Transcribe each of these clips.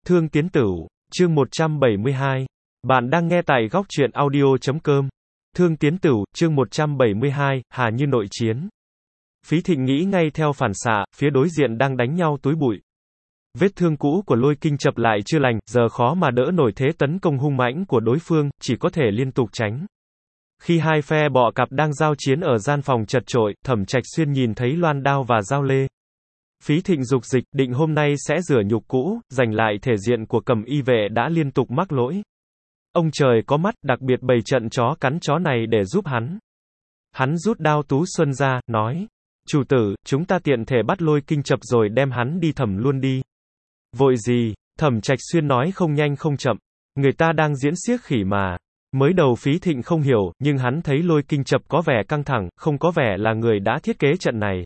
Thương Tiến Tửu, chương 172. Bạn đang nghe tại góc truyện audio.com. Thương Tiến Tửu, chương 172, Hà Như nội chiến. Phí Thịnh nghĩ ngay theo phản xạ, phía đối diện đang đánh nhau túi bụi. Vết thương cũ của Lôi Kinh Chập lại chưa lành, giờ khó mà đỡ nổi thế tấn công hung mãnh của đối phương, chỉ có thể liên tục tránh. Khi hai phe bọ cạp đang giao chiến ở gian phòng chật chội, Thẩm Trạch Xuyên nhìn thấy loan đao và dao lê. Phí Thịnh dục dịch, định hôm nay sẽ rửa nhục cũ, giành lại thể diện của Cầm Y vệ đã liên tục mắc lỗi. Ông trời có mắt, đặc biệt bày trận chó cắn chó này để giúp hắn. Hắn rút đao Tú Xuân ra, nói: "Chủ tử, chúng ta tiện thể bắt Lôi Kinh Chập rồi đem hắn đi thẩm luôn đi." "Vội gì?" Thẩm Trạch Xuyên nói không nhanh không chậm. "Người ta đang diễn xiếc khỉ mà." Mới đầu Phí Thịnh không hiểu, nhưng hắn thấy Lôi Kinh Chập có vẻ căng thẳng, không có vẻ là người đã thiết kế trận này.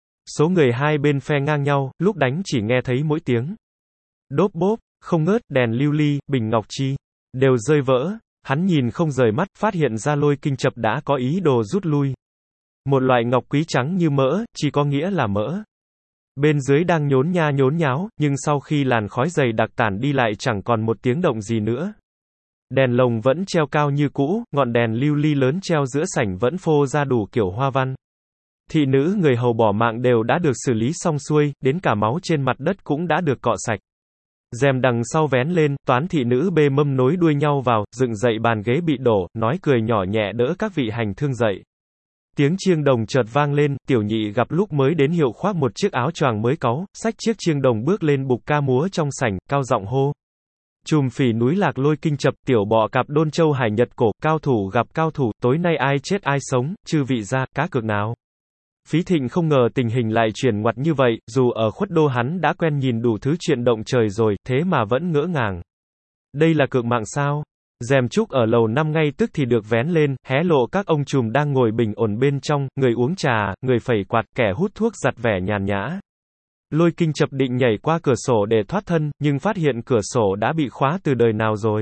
Số người hai bên phe ngang nhau, lúc đánh chỉ nghe thấy mỗi tiếng đốp bốp, không ngớt, đèn lưu ly, bình ngọc chi đều rơi vỡ. Hắn nhìn không rời mắt, phát hiện ra Lôi Kinh Chập đã có ý đồ rút lui. Một loại ngọc quý trắng như mỡ, chỉ có nghĩa là mỡ. Bên dưới đang nhốn nha nhốn nháo, nhưng sau khi làn khói dày đặc tản đi lại chẳng còn một tiếng động gì nữa. Đèn lồng vẫn treo cao như cũ, ngọn đèn lưu ly lớn treo giữa sảnh vẫn phô ra đủ kiểu hoa văn. Thị nữ người hầu bỏ mạng đều đã được xử lý xong xuôi, đến cả máu trên mặt đất cũng đã được cọ sạch. Rèm đằng sau vén lên, toán thị nữ bê mâm nối đuôi nhau vào, dựng dậy bàn ghế bị đổ, nói cười nhỏ nhẹ đỡ các vị hành thương dậy. Tiếng chiêng đồng chợt vang lên, tiểu nhị gặp lúc mới đến hiệu khoác một chiếc áo choàng mới cáu, xách chiếc chiêng đồng bước lên bục ca múa trong sảnh, cao giọng hô: "Trùm phỉ núi Lạc Lôi Kinh Chập, tiểu bọ cạp Đôn Châu Hải Nhật Cổ, cao thủ gặp cao thủ, tối nay ai chết ai sống, chư vị ra, cá cược nào." Phí Thịnh không ngờ tình hình lại chuyển ngoặt như vậy, dù ở Khuất Đô hắn đã quen nhìn đủ thứ chuyện động trời rồi, thế mà vẫn ngỡ ngàng. Đây là cược mạng sao? Rèm trúc ở lầu 5 ngay tức thì được vén lên, hé lộ các ông trùm đang ngồi bình ổn bên trong, người uống trà, người phẩy quạt, kẻ hút thuốc giặt vẻ nhàn nhã. Lôi Kinh Chập định nhảy qua cửa sổ để thoát thân, nhưng phát hiện cửa sổ đã bị khóa từ đời nào rồi.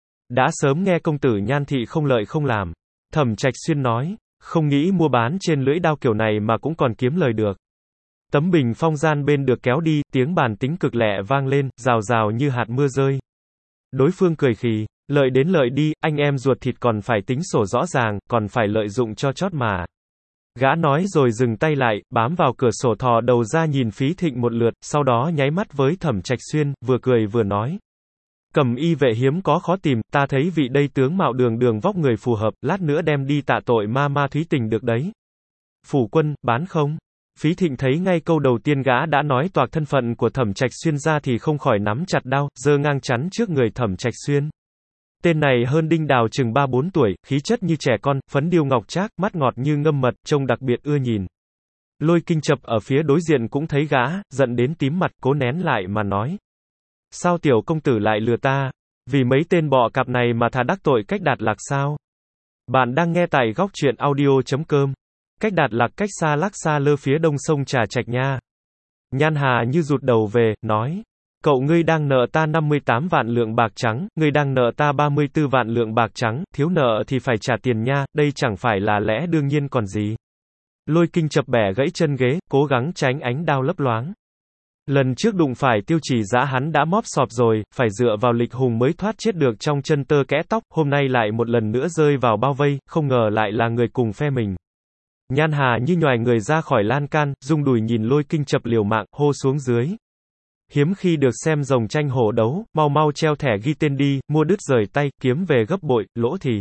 Đã sớm nghe công tử Nhan thị không lợi không làm. Thẩm Trạch Xuyên nói: "Không nghĩ mua bán trên lưỡi đao kiểu này mà cũng còn kiếm lời được." Tấm bình phong gian bên được kéo đi, tiếng bàn tính cực lẹ vang lên, rào rào như hạt mưa rơi. Đối phương cười khì: "Lợi đến lợi đi, anh em ruột thịt còn phải tính sổ rõ ràng, còn phải lợi dụng cho chót mà." Gã nói rồi dừng tay lại, bám vào cửa sổ thò đầu ra nhìn Phí Thịnh một lượt, sau đó nháy mắt với Thẩm Trạch Xuyên, vừa cười vừa nói: "Cầm Y vệ hiếm có khó tìm, ta thấy vị đây tướng mạo đường đường vóc người phù hợp, lát nữa đem đi tạ tội ma thúy tình được đấy." "Phủ quân, bán không?" Phí Thịnh thấy ngay câu đầu tiên gã đã nói toạc thân phận của Thẩm Trạch Xuyên ra thì không khỏi nắm chặt đao, giơ ngang chắn trước người Thẩm Trạch Xuyên. Tên này hơn Đinh Đào chừng 3-4 tuổi, khí chất như trẻ con, phấn điêu ngọc trác, mắt ngọt như ngâm mật, trông đặc biệt ưa nhìn. Lôi Kinh Chập ở phía đối diện cũng thấy gã, giận đến tím mặt, cố nén lại mà nói: "Sao tiểu công tử lại lừa ta? Vì mấy tên bọ cạp này mà thà đắc tội Cách Đạt Lạc sao?" Bạn đang nghe tại góc truyện audio.com. Cách Đạt Lạc cách xa Lắc Xa Lơ phía đông sông Trà Trạch nha. Nhan Hà Như rụt đầu về, nói: "Cậu ngươi đang nợ ta 58 vạn lượng bạc trắng, ngươi đang nợ ta 34 vạn lượng bạc trắng, thiếu nợ thì phải trả tiền nha, đây chẳng phải là lẽ đương nhiên còn gì." Lôi Kinh Chập bẻ gãy chân ghế, cố gắng tránh ánh đao lấp loáng. Lần trước đụng phải Tiêu Chỉ Dã hắn đã móp sọp rồi, phải dựa vào lịch hùng mới thoát chết được trong chân tơ kẽ tóc, hôm nay lại một lần nữa rơi vào bao vây, không ngờ lại là người cùng phe mình. Nhan Hà Như nhoài người ra khỏi lan can, rung đùi nhìn Lôi Kinh Chập liều mạng, hô xuống dưới: "Hiếm khi được xem rồng tranh hổ đấu, mau mau treo thẻ ghi tên đi, mua đứt rời tay, kiếm về gấp bội, lỗ thì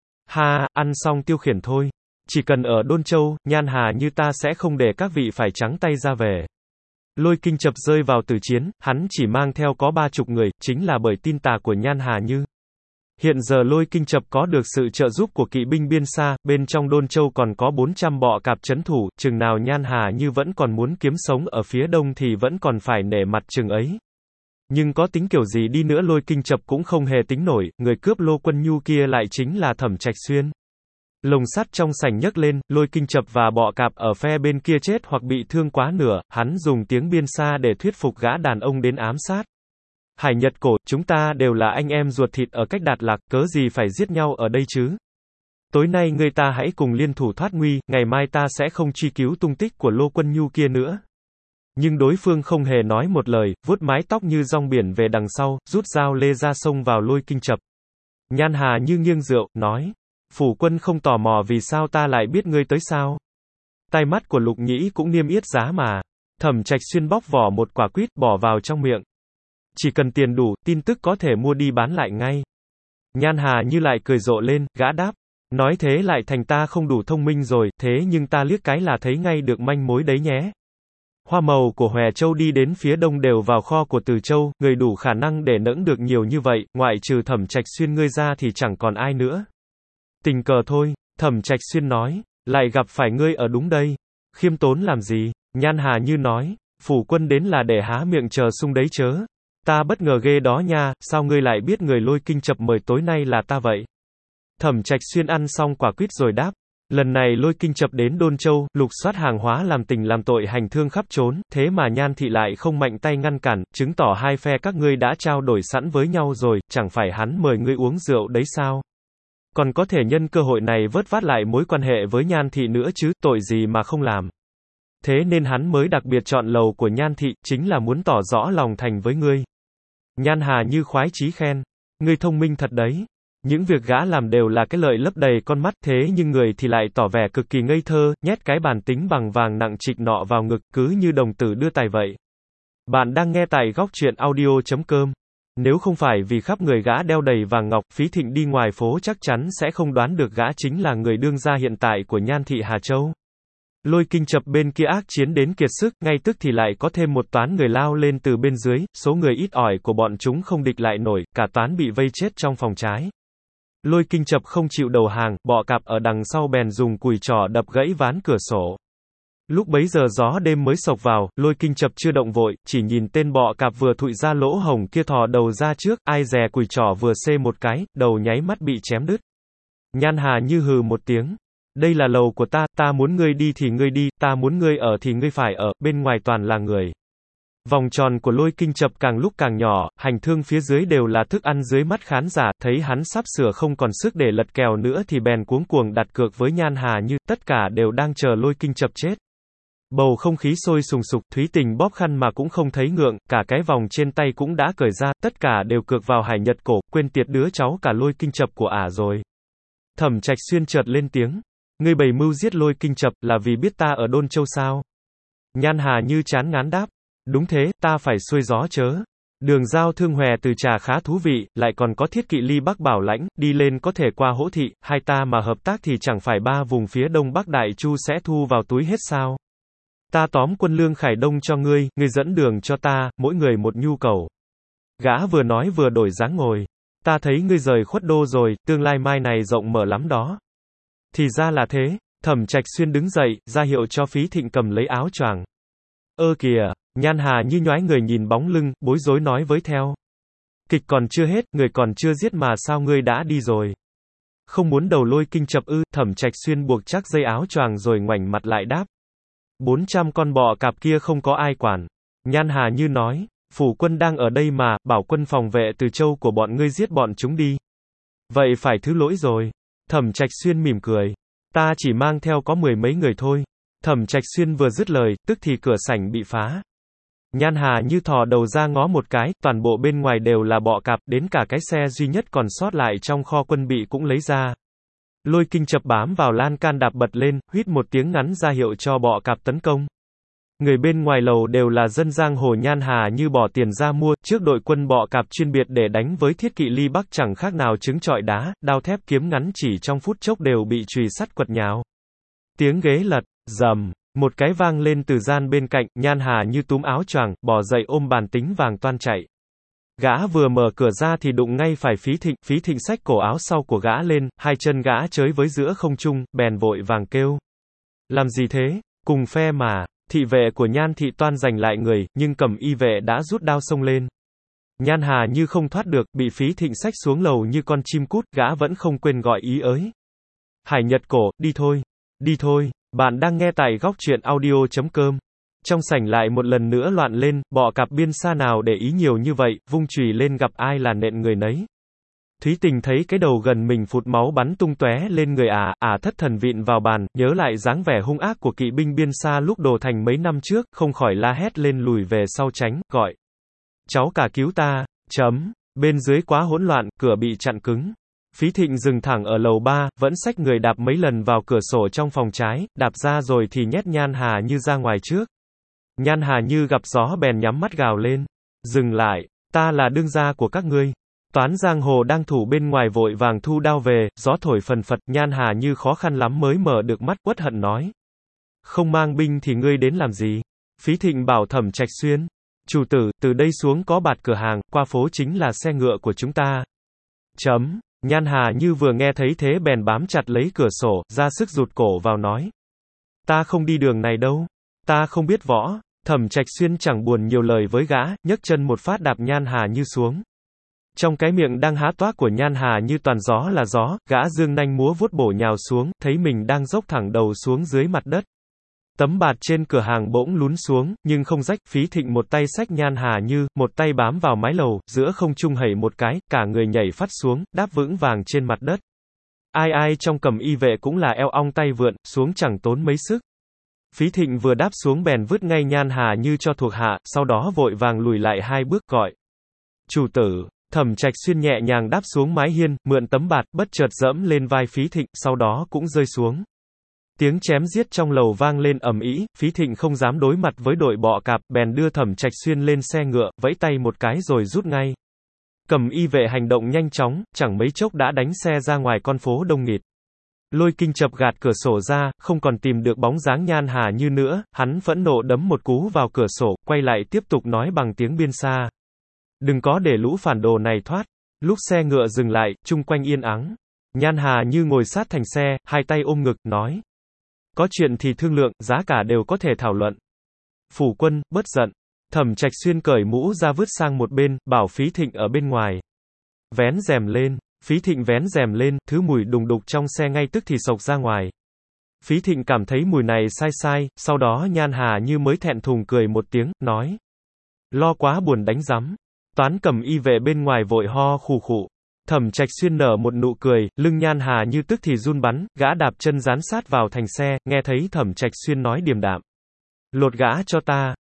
ha, ăn xong tiêu khiển thôi. Chỉ cần ở Đôn Châu, Nhan Hà Như ta sẽ không để các vị phải trắng tay ra về." Lôi Kinh Chập rơi vào tử chiến, hắn chỉ mang theo có 30 người, chính là bởi tin tà của Nhan Hà Như. Hiện giờ Lôi Kinh Chập có được sự trợ giúp của kỵ binh biên xa, bên trong Đôn Châu còn có 400 bọ cạp trấn thủ, chừng nào Nhan Hà Như vẫn còn muốn kiếm sống ở phía đông thì vẫn còn phải nể mặt chừng ấy. Nhưng có tính kiểu gì đi nữa Lôi Kinh Chập cũng không hề tính nổi, người cướp Lô Quân Nhu kia lại chính là Thẩm Trạch Xuyên. Lồng sắt trong sảnh nhấc lên, Lôi Kinh Chập và bọ cạp ở phe bên kia chết hoặc bị thương quá nửa, hắn dùng tiếng biên xa để thuyết phục gã đàn ông đến ám sát. "Hải Nhật Cổ, chúng ta đều là anh em ruột thịt ở Cách Đạt Lạc, cớ gì phải giết nhau ở đây chứ? Tối nay người ta hãy cùng liên thủ thoát nguy, ngày mai ta sẽ không truy cứu tung tích của Lô Quân Nhu kia nữa." Nhưng đối phương không hề nói một lời, vuốt mái tóc như rong biển về đằng sau, rút dao lê ra xông vào Lôi Kinh Chập. Nhan Hà Như nghiêng rượu, nói. Phủ quân không tò mò vì sao ta lại biết ngươi tới sao? Tai mắt của Lục Nhĩ cũng niêm yết giá mà. Thẩm Trạch Xuyên bóc vỏ một quả quýt bỏ vào trong miệng. Chỉ cần tiền đủ, tin tức có thể mua đi bán lại ngay. Nhan Hà Như lại cười rộ lên, gã đáp. Nói thế lại thành ta không đủ thông minh rồi, thế nhưng ta liếc cái là thấy ngay được manh mối đấy nhé. Hoa màu của Hòe Châu đi đến phía đông đều vào kho của Từ Châu, người đủ khả năng để nẫng được nhiều như vậy, ngoại trừ Thẩm Trạch Xuyên ngươi ra thì chẳng còn ai nữa. Tình cờ thôi, Thẩm Trạch Xuyên nói, lại gặp phải ngươi ở đúng đây. Khiêm tốn làm gì? Nhan Hà Như nói, phủ quân đến là để há miệng chờ sung đấy chớ. Ta bất ngờ ghê đó nha, sao ngươi lại biết người Lôi Kinh Chập mời tối nay là ta vậy? Thẩm Trạch Xuyên ăn xong quả quýt rồi đáp. Lần này Lôi Kinh Chập đến Đôn Châu, lục soát hàng hóa làm tình làm tội hành thương khắp trốn, thế mà Nhan thị lại không mạnh tay ngăn cản, chứng tỏ hai phe các ngươi đã trao đổi sẵn với nhau rồi, chẳng phải hắn mời ngươi uống rượu đấy sao? Còn có thể nhân cơ hội này vớt vát lại mối quan hệ với Nhan thị nữa chứ, tội gì mà không làm. Thế nên hắn mới đặc biệt chọn lầu của Nhan thị, chính là muốn tỏ rõ lòng thành với ngươi. Nhan Hà Như khoái chí khen. Ngươi thông minh thật đấy. Những việc gã làm đều là cái lợi lấp đầy con mắt, thế nhưng người thì lại tỏ vẻ cực kỳ ngây thơ, nhét cái bàn tính bằng vàng nặng trịch nọ vào ngực, cứ như đồng tử đưa tài vậy. Bạn đang nghe tại góc truyện audio.com. Nếu không phải vì khắp người gã đeo đầy vàng ngọc, Phí Thịnh đi ngoài phố chắc chắn sẽ không đoán được gã chính là người đương gia hiện tại của Nhan thị Hà Châu. Lôi Kinh Chập bên kia ác chiến đến kiệt sức, ngay tức thì lại có thêm một toán người lao lên từ bên dưới, số người ít ỏi của bọn chúng không địch lại nổi, cả toán bị vây chết trong phòng trái. Lôi Kinh Chập không chịu đầu hàng, bọ cạp ở đằng sau bèn dùng cùi trỏ đập gãy ván cửa sổ. Lúc bấy giờ gió đêm mới sộc vào, Lôi Kinh Chập chưa động vội, chỉ nhìn tên bọ cạp vừa thụi ra lỗ hổng kia thò đầu ra trước, ai dè cùi trỏ vừa xê một cái, đầu nháy mắt bị chém đứt. Nhan Hà Như hừ một tiếng. Đây là lầu của ta, ta muốn ngươi đi thì ngươi đi, ta muốn ngươi ở thì ngươi phải ở, bên ngoài toàn là người. Vòng tròn của Lôi Kinh Chập càng lúc càng nhỏ, hành thương phía dưới đều là thức ăn dưới mắt khán giả, thấy hắn sắp sửa không còn sức để lật kèo nữa thì bèn cuống cuồng đặt cược với Nhan Hà Như, tất cả đều đang chờ Lôi Kinh Chập chết. Bầu không khí sôi sùng sục, Thúy Tình bóp khăn mà cũng không thấy ngượng, cả cái vòng trên tay cũng đã cởi ra, tất cả đều cược vào Hải Nhật cổ, quên tiệt đứa cháu cả Lôi Kinh Chập của ả rồi. Thẩm Trạch Xuyên chợt lên tiếng. Ngươi bày mưu giết Lôi Kinh Chập là vì biết ta ở Đôn Châu sao? Nhan Hà Như chán ngán đáp. Đúng thế, ta phải xuôi gió chớ. Đường giao thương Hòe Từ Trà khá thú vị, lại còn có Thiết Kỵ Ly Bắc Bảo Lãnh, đi lên có thể qua Hỗ Thị, hai ta mà hợp tác thì chẳng phải ba vùng phía đông bắc Đại Chu sẽ thu vào túi hết sao? Ta tóm quân lương Khải Đông cho ngươi dẫn đường cho ta, mỗi người một nhu cầu. Gã vừa nói vừa đổi dáng ngồi. Ta thấy ngươi rời Khuất Đô rồi, tương lai mai này rộng mở lắm đó. Thì ra là thế. Thẩm Trạch Xuyên đứng dậy, ra hiệu cho Phí Thịnh cầm lấy áo choàng. Ơ kìa, Nhan Hà Như nhoái người nhìn bóng lưng, bối rối nói với theo. Kịch còn chưa hết, người còn chưa giết mà sao ngươi đã đi rồi? Không muốn đầu Lôi Kinh Chập ư? Thẩm Trạch Xuyên buộc chắc dây áo choàng rồi ngoảnh mặt lại đáp. 400 con bọ cạp kia không có ai quản. Nhan Hà Như nói, phủ quân đang ở đây mà, bảo quân phòng vệ Từ Châu của bọn ngươi giết bọn chúng đi. Vậy phải thứ lỗi rồi. Thẩm Trạch Xuyên mỉm cười. Ta chỉ mang theo có 10 mấy người thôi. Thẩm Trạch Xuyên vừa dứt lời, tức thì cửa sảnh bị phá. Nhan Hà Như thò đầu ra ngó một cái, toàn bộ bên ngoài đều là bọ cạp, đến cả cái xe duy nhất còn sót lại trong kho quân bị cũng lấy ra. Lôi Kinh Chập bám vào lan can đạp bật lên, huýt một tiếng ngắn ra hiệu cho bọ cạp tấn công. Người bên ngoài lầu đều là dân giang hồ. Nhan Hà Như bỏ tiền ra mua, trước đội quân bọ cạp chuyên biệt để đánh với Thiết Kỵ Ly Bắc chẳng khác nào trứng trọi đá, đao thép kiếm ngắn chỉ trong phút chốc đều bị chùy sắt quật nhào. Tiếng ghế lật, rầm, một cái vang lên từ gian bên cạnh, Nhan Hà Như túm áo choàng, bò dậy ôm bàn tính vàng toan chạy. Gã vừa mở cửa ra thì đụng ngay phải Phí Thịnh xách cổ áo sau của gã lên, hai chân gã chới với giữa không trung, bèn vội vàng kêu. Làm gì thế? Cùng phe mà. Thị vệ của Nhan thị toan giành lại người, nhưng Cẩm Y vệ đã rút đao xông lên. Nhan Hà Như không thoát được, bị Phí Thịnh xách xuống lầu như con chim cút, gã vẫn không quên gọi ý ới. Hải Nhật cổ, đi thôi. Đi thôi. Bạn đang nghe tại góc truyện audio.com. Trong sảnh lại một lần nữa loạn lên, bọ cạp biên xa nào để ý nhiều như vậy, vung chùy lên gặp ai là nện người nấy. Thúy Tình thấy cái đầu gần mình phụt máu bắn tung tóe lên người thất thần vịn vào bàn, nhớ lại dáng vẻ hung ác của kỵ binh biên xa lúc đồ thành mấy năm trước, không khỏi la hét lên lùi về sau tránh, gọi. Cháu cả cứu ta, bên dưới quá hỗn loạn, cửa bị chặn cứng. Phí Thịnh dừng thẳng ở lầu 3, vẫn xách người đạp mấy lần vào cửa sổ trong phòng trái, đạp ra rồi thì nhét Nhan Hà Như ra ngoài trước. Nhan Hà Như gặp gió bèn nhắm mắt gào lên. Dừng lại, ta là đương gia của các ngươi. Toán giang hồ đang thủ bên ngoài vội vàng thu đao về, gió thổi phần phật, Nhan Hà Như khó khăn lắm mới mở được mắt, uất hận nói. Không mang binh thì ngươi đến làm gì? Phí Thịnh bảo Thẩm Trạch Xuyên. Chủ tử, từ đây xuống có bạt cửa hàng, qua phố chính là xe ngựa của chúng ta. Nhan Hà Như vừa nghe thấy thế bèn bám chặt lấy cửa sổ, ra sức rụt cổ vào nói. Ta không đi đường này đâu. Ta không biết võ. Thẩm Trạch Xuyên chẳng buồn nhiều lời với gã, nhấc chân một phát đạp Nhan Hà Như xuống. Trong cái miệng đang há toác của Nhan Hà Như toàn gió là gió, gã dương nanh múa vuốt bổ nhào xuống, thấy mình đang dốc thẳng đầu xuống dưới mặt đất. Tấm bạt trên cửa hàng bỗng lún xuống, nhưng không rách. Phí Thịnh một tay xách Nhan Hà Như, một tay bám vào mái lầu, giữa không trung hẩy một cái, cả người nhảy phắt xuống, đáp vững vàng trên mặt đất. Ai trong Cầm Y vệ cũng là eo ong tay vượn, xuống chẳng tốn mấy sức. Phí Thịnh vừa đáp xuống bèn vứt ngay Nhan Hà Như cho thuộc hạ, sau đó vội vàng lùi lại 2 bước gọi. Chủ tử. Thẩm Trạch Xuyên nhẹ nhàng đáp xuống mái hiên, mượn tấm bạt, bất chợt dẫm lên vai Phí Thịnh, sau đó cũng rơi xuống. Tiếng chém giết trong lầu vang lên ầm ĩ, Phí Thịnh không dám đối mặt với đội bọ cạp, bèn đưa Thẩm Trạch Xuyên lên xe ngựa, vẫy tay một cái rồi rút ngay. Cầm Y vệ hành động nhanh chóng, chẳng mấy chốc đã đánh xe ra ngoài con phố đông nghịt. Lôi Kinh chập gạt cửa sổ ra, không còn tìm được bóng dáng Nhan Hà Như nữa, hắn phẫn nộ đấm một cú vào cửa sổ, quay lại tiếp tục nói bằng tiếng biên xa. Đừng có để lũ phản đồ này thoát. Lúc xe ngựa dừng lại, chung quanh yên ắng. Nhan Hà Như ngồi sát thành xe, hai tay ôm ngực, nói. Có chuyện thì thương lượng, giá cả đều có thể thảo luận. Phủ quân, bớt giận. Thẩm Trạch Xuyên cởi mũ ra vứt sang một bên, bảo Phí Thịnh ở bên ngoài. Vén rèm lên. Phí Thịnh vén rèm lên, thứ mùi đùng đục trong xe ngay tức thì xộc ra ngoài. Phí Thịnh cảm thấy mùi này sai sai, sau đó Nhan Hà Như mới thẹn thùng cười một tiếng, nói. Lo quá buồn đánh rắm. Toán Cầm Y vệ bên ngoài vội ho khù khụ. Thẩm Trạch Xuyên nở một nụ cười, lưng Nhan Hà Như tức thì run bắn, gã đạp chân dán sát vào thành xe, nghe thấy Thẩm Trạch Xuyên nói điềm đạm. Lột gã cho ta.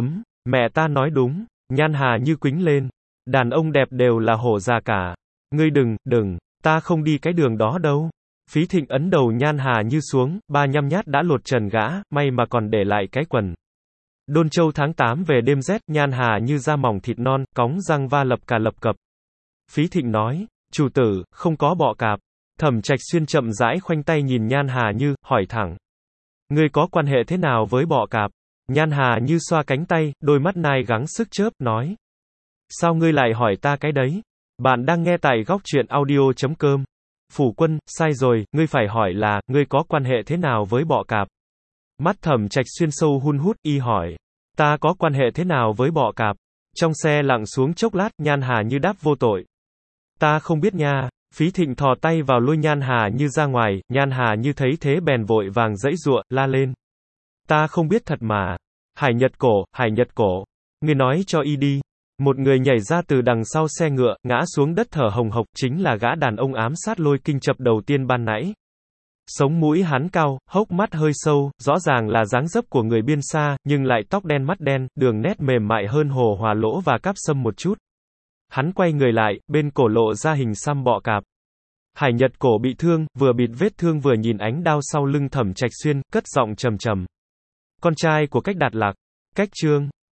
Mẹ ta nói đúng. Nhan Hà Như quĩnh lên. Đàn ông đẹp đều là hổ già cả. Ngươi đừng, ta không đi cái đường đó đâu. Phí Thịnh ấn đầu Nhan Hà Như xuống, 3 nhát đã lột trần gã, may mà còn để lại cái quần. Đôn Châu tháng 8 về đêm rét, Nhan Hà Như da mỏng thịt non, cóng răng va lập cà lập cập. Phí Thịnh nói, chủ tử, không có bọ cạp. Thẩm Trạch Xuyên chậm rãi khoanh tay nhìn Nhan Hà Như, hỏi thẳng. Ngươi có quan hệ thế nào với bọ cạp? Nhan Hà Như xoa cánh tay, đôi mắt nai gắng sức chớp, nói. Sao ngươi lại hỏi ta cái đấy? Bạn đang nghe tại góc truyện audio.com. Phủ quân, sai rồi, ngươi phải hỏi là, ngươi có quan hệ thế nào với bọ cạp? Mắt Thẩm Trạch Xuyên sâu hun hút, y hỏi. Ta có quan hệ thế nào với bọ cạp? Trong xe lặng xuống chốc lát, Nhan Hà Như đáp vô tội. Ta không biết nha. Phí Thịnh thò tay vào lôi Nhan Hà Như ra ngoài, Nhan Hà Như thấy thế bèn vội vàng giãy giụa, la lên. Ta không biết thật mà. Hải Nhật Cổ. Ngươi nói cho y đi. Một người nhảy ra từ đằng sau xe ngựa, ngã xuống đất thở hồng hộc, chính là gã đàn ông ám sát Lôi Kinh chập đầu tiên ban nãy. Sống mũi hắn cao, hốc mắt hơi sâu, rõ ràng là dáng dấp của người biên xa, nhưng lại tóc đen mắt đen, đường nét mềm mại hơn Hồ Hòa Lỗ và Cáp Sâm một chút. Hắn quay người lại, bên cổ lộ ra hình xăm bọ cạp. Hải Nhật Cổ bị thương, vừa bịt vết thương vừa nhìn ánh đao sau lưng Thẩm Trạch Xuyên, cất giọng trầm trầm. Con trai của Cách Đạt Lạc. Cách Trương.